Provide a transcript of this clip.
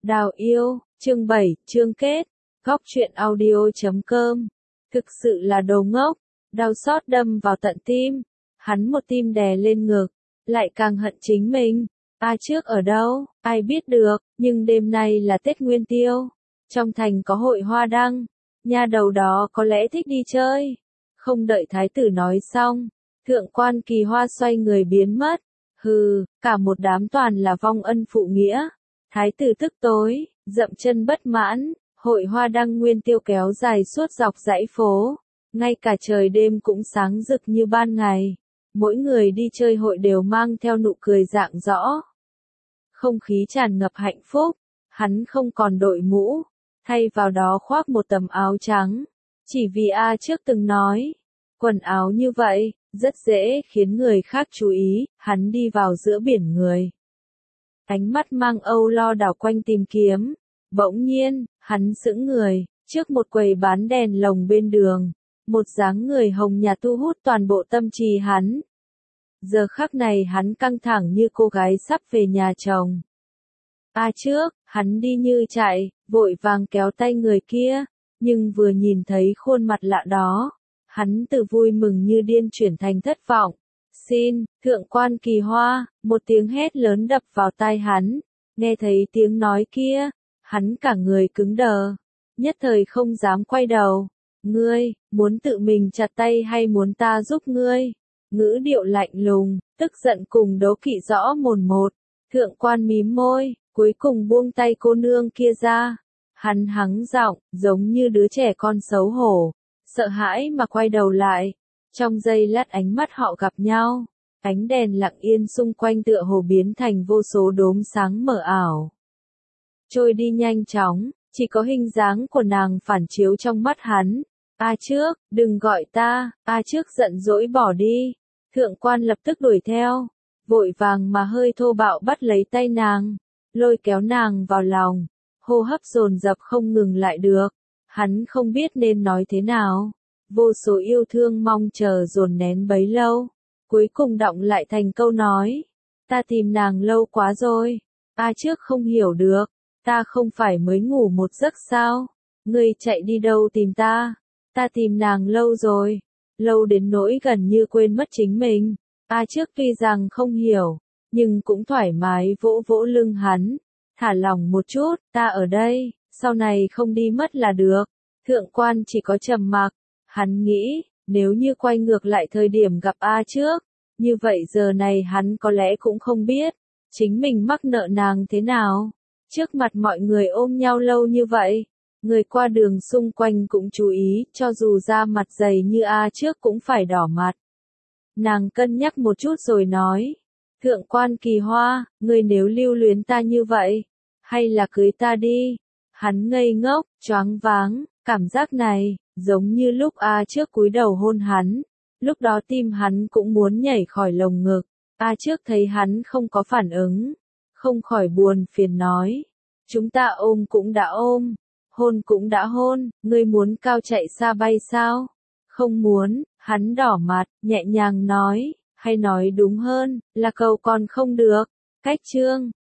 Đào yêu, chương 7, chương kết, góc truyện audio.com. Thực sự là đồ ngốc, đau xót đâm vào tận tim, hắn một tim đè lên ngực, lại càng hận chính mình. A trước ở đâu, ai biết được, nhưng đêm nay là Tết Nguyên Tiêu, trong thành có hội hoa đăng, nha đầu đó có lẽ thích đi chơi. Không đợi thái tử nói xong, thượng quan Kỳ Hoa xoay người biến mất. Hừ, cả một đám toàn là vong ân phụ nghĩa. Thái tử tức tối, dậm chân bất mãn, hội hoa đăng Nguyên Tiêu kéo dài suốt dọc dãy phố, ngay cả trời đêm cũng sáng rực như ban ngày. Mỗi người đi chơi hội đều mang theo nụ cười rạng rõ. Không khí tràn ngập hạnh phúc, hắn không còn đội mũ, thay vào đó khoác một tấm áo trắng. Chỉ vì A trước từng nói, quần áo như vậy, rất dễ khiến người khác chú ý, hắn đi vào giữa biển người. Ánh mắt mang âu lo đảo quanh tìm kiếm, bỗng nhiên, hắn sững người, trước một quầy bán đèn lồng bên đường, một dáng người hồng nhạt thu hút toàn bộ tâm trí hắn. Giờ khắc này hắn căng thẳng như cô gái sắp về nhà chồng. A trước, hắn đi như chạy, vội vàng kéo tay người kia, nhưng vừa nhìn thấy khuôn mặt lạ đó, hắn từ vui mừng như điên chuyển thành thất vọng. Xin, thượng quan Kỳ Hoa, một tiếng hét lớn đập vào tai hắn, nghe thấy tiếng nói kia, hắn cả người cứng đờ, nhất thời không dám quay đầu. Ngươi, muốn tự mình chặt tay hay muốn ta giúp ngươi? Ngữ điệu lạnh lùng, tức giận cùng đố kỵ rõ mồn một. Thượng quan mím môi, cuối cùng buông tay cô nương kia ra. Hắn hắng giọng, giống như đứa trẻ con xấu hổ, sợ hãi mà quay đầu lại. Trong giây lát ánh mắt họ gặp nhau, ánh đèn lặng yên xung quanh tựa hồ biến thành vô số đốm sáng mờ ảo. Trôi đi nhanh chóng, chỉ có hình dáng của nàng phản chiếu trong mắt hắn. A trước, đừng gọi ta, A trước giận dỗi bỏ đi. Thượng quan lập tức đuổi theo, vội vàng mà hơi thô bạo bắt lấy tay nàng, lôi kéo nàng vào lòng, hô hấp dồn dập không ngừng lại được. Hắn không biết nên nói thế nào. Vô số yêu thương mong chờ dồn nén bấy lâu, cuối cùng đọng lại thành câu nói. Ta tìm nàng lâu quá rồi. A trước không hiểu được, ta không phải mới ngủ một giấc sao? Ngươi chạy đi đâu tìm ta? Ta tìm nàng lâu rồi, lâu đến nỗi gần như quên mất chính mình. A trước tuy rằng không hiểu, nhưng cũng thoải mái vỗ vỗ lưng hắn. Thả lỏng một chút, ta ở đây, sau này không đi mất là được. Thượng quan chỉ có trầm mặc. Hắn nghĩ, nếu như quay ngược lại thời điểm gặp A trước, như vậy giờ này hắn có lẽ cũng không biết, chính mình mắc nợ nàng thế nào. Trước mặt mọi người ôm nhau lâu như vậy, người qua đường xung quanh cũng chú ý, cho dù da mặt dày như A trước cũng phải đỏ mặt. Nàng cân nhắc một chút rồi nói, thượng quan Kỳ Hoa, ngươi nếu lưu luyến ta như vậy, hay là cưới ta đi. Hắn ngây ngốc, choáng váng, cảm giác này, giống như lúc A trước cúi đầu hôn hắn, lúc đó tim hắn cũng muốn nhảy khỏi lồng ngực. A trước thấy hắn không có phản ứng, không khỏi buồn phiền nói, chúng ta ôm cũng đã ôm, hôn cũng đã hôn, ngươi muốn cao chạy xa bay sao? Không muốn. Hắn đỏ mặt, nhẹ nhàng nói, hay nói đúng hơn, là cầu còn không được. Cách chương